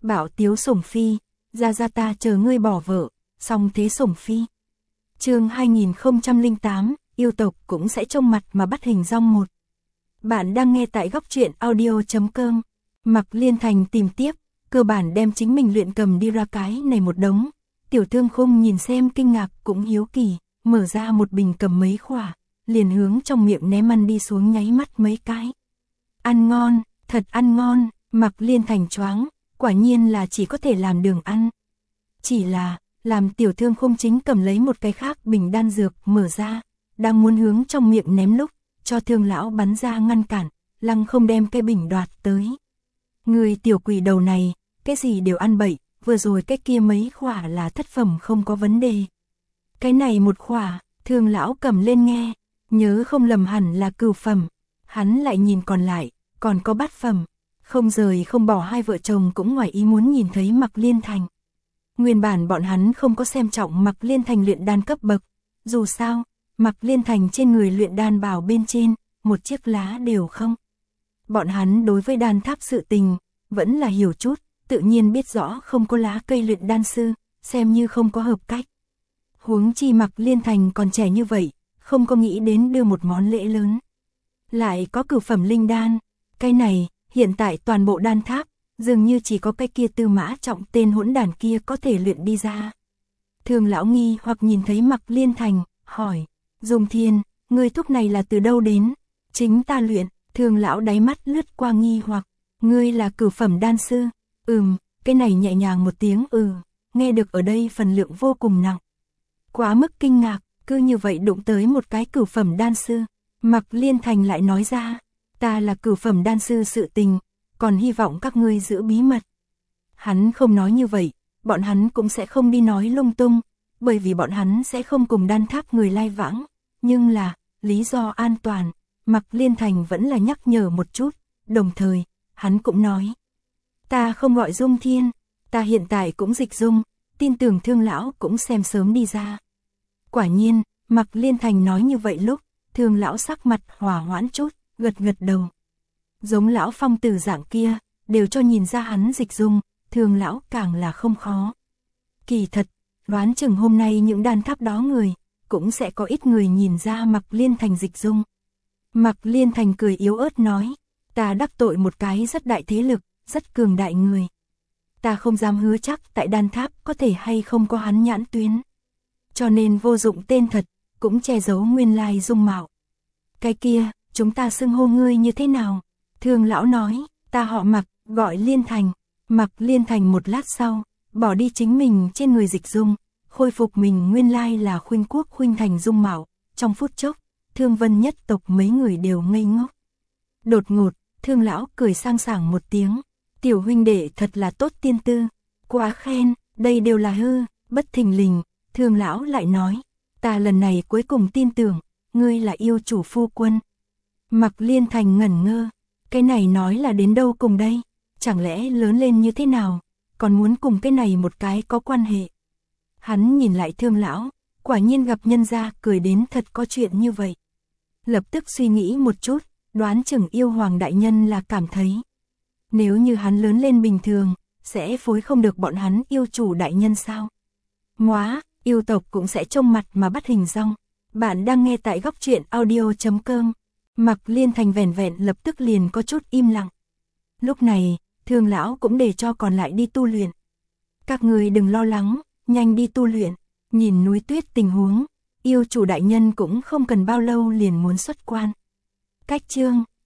Bảo tiếu sủng phi, ra ta chờ ngươi bỏ vợ, song thế sủng phi. Chương 2008, yêu tộc cũng sẽ trông mặt mà bắt hình dong một. Bạn đang nghe tại góc truyện audio.com. Mạc Liên Thành tìm tiếp, cơ bản đem chính mình luyện cầm đi ra cái này một đống. Tiểu Thương Khung nhìn xem kinh ngạc cũng hiếu kỳ, mở ra một bình cầm mấy khỏa, liền hướng trong miệng ném ăn đi xuống nháy mắt mấy cái. Ăn ngon, thật ăn ngon, Mạc Liên Thành choáng, quả nhiên là chỉ có thể làm đường ăn. Chỉ là, làm Tiểu Thương Khung chính cầm lấy một cái khác bình đan dược mở ra, đang muốn hướng trong miệng ném lúc, cho Thương lão bắn ra ngăn cản, lăng không đem cái bình đoạt tới. Người tiểu quỷ đầu này, cái gì đều ăn bậy, vừa rồi cái kia mấy khỏa là thất phẩm không có vấn đề. Cái này một khỏa, Thương lão cầm lên nghe, nhớ không lầm hẳn là cửu phẩm, hắn lại nhìn còn lại, còn có bát phẩm, không rời không bỏ hai vợ chồng cũng ngoài ý muốn nhìn thấy Mạc Liên Thành. Nguyên bản bọn hắn không có xem trọng Mạc Liên Thành luyện đan cấp bậc, dù sao, Mạc Liên Thành trên người luyện đan bảo bên trên, một chiếc lá đều không. Bọn hắn đối với đan tháp sự tình, vẫn là hiểu chút, tự nhiên biết rõ không có lá cây luyện đan sư, xem như không có hợp cách. Huống chi Mạc Liên Thành còn trẻ như vậy, không có nghĩ đến đưa một món lễ lớn. Lại có cửu phẩm linh đan, cái này, hiện tại toàn bộ đan tháp, dường như chỉ có cái kia Tư Mã Trọng tên hỗn đản kia có thể luyện đi ra. Thương lão nghi hoặc nhìn thấy Mạc Liên Thành, hỏi, Dung Thiên, người thuốc này là từ đâu đến? Chính ta luyện. Thương lão đáy mắt lướt qua nghi hoặc, ngươi là cửu phẩm đan sư? Cái này nhẹ nhàng một tiếng nghe được ở đây phần lượng vô cùng nặng. Quá mức kinh ngạc, cứ như vậy đụng tới một cái cửu phẩm đan sư. Mạc Liên Thành lại nói ra, ta là cửu phẩm đan sư sự tình, còn hy vọng các ngươi giữ bí mật. Hắn không nói như vậy, bọn hắn cũng sẽ không đi nói lung tung, bởi vì bọn hắn sẽ không cùng đan tháp người lai vãng, nhưng là, lý do an toàn. Mạc Liên Thành vẫn là nhắc nhở một chút, đồng thời, hắn cũng nói. Ta không gọi Dung Thiên, ta hiện tại cũng dịch dung, tin tưởng Thương lão cũng xem sớm đi ra. Quả nhiên, Mạc Liên Thành nói như vậy lúc, Thương lão sắc mặt hòa hoãn chút, gật gật đầu. Giống lão phong tử dạng kia, đều cho nhìn ra hắn dịch dung, Thương lão càng là không khó. Kỳ thật, đoán chừng hôm nay những đan tháp đó người, cũng sẽ có ít người nhìn ra Mạc Liên Thành dịch dung. Mạc Liên Thành cười yếu ớt nói, ta đắc tội một cái rất đại thế lực, rất cường đại người. Ta không dám hứa chắc tại đan tháp có thể hay không có hắn nhãn tuyến. Cho nên vô dụng tên thật, cũng che giấu nguyên lai dung mạo. Cái kia, chúng ta xưng hô ngươi như thế nào? Thương lão nói, ta họ Mạc, gọi Liên Thành. Mạc Liên Thành một lát sau, bỏ đi chính mình trên người dịch dung, khôi phục mình nguyên lai là Khuynh Quốc Khuynh Thành dung mạo, trong phút chốc. Thương Vân nhất tộc mấy người đều ngây ngốc. Đột ngột, Thương lão cười sang sảng một tiếng, tiểu huynh đệ thật là tốt tiên tư, quá khen, đây đều là hư. Bất thình lình, Thương lão lại nói, ta lần này cuối cùng tin tưởng, ngươi là yêu chủ phu quân. Mạc Liên Thành ngẩn ngơ, cái này nói là đến đâu cùng đây, chẳng lẽ lớn lên như thế nào, còn muốn cùng cái này một cái có quan hệ. Hắn nhìn lại Thương lão, quả nhiên gặp nhân gia cười đến thật có chuyện như vậy. Lập tức suy nghĩ một chút, đoán chừng yêu hoàng đại nhân là cảm thấy. Nếu như hắn lớn lên bình thường, sẽ phối không được bọn hắn yêu chủ đại nhân sao? Móa, yêu tộc cũng sẽ trông mặt mà bắt hình dong. Bạn đang nghe tại góc truyện audio.com. Mạc Liên Thành vẻn vẹn lập tức liền có chút im lặng. Lúc này, Thương lão cũng để cho còn lại đi tu luyện. Các người đừng lo lắng, nhanh đi tu luyện, nhìn núi tuyết tình huống. Yêu chủ đại nhân cũng không cần bao lâu liền muốn xuất quan. Cách chương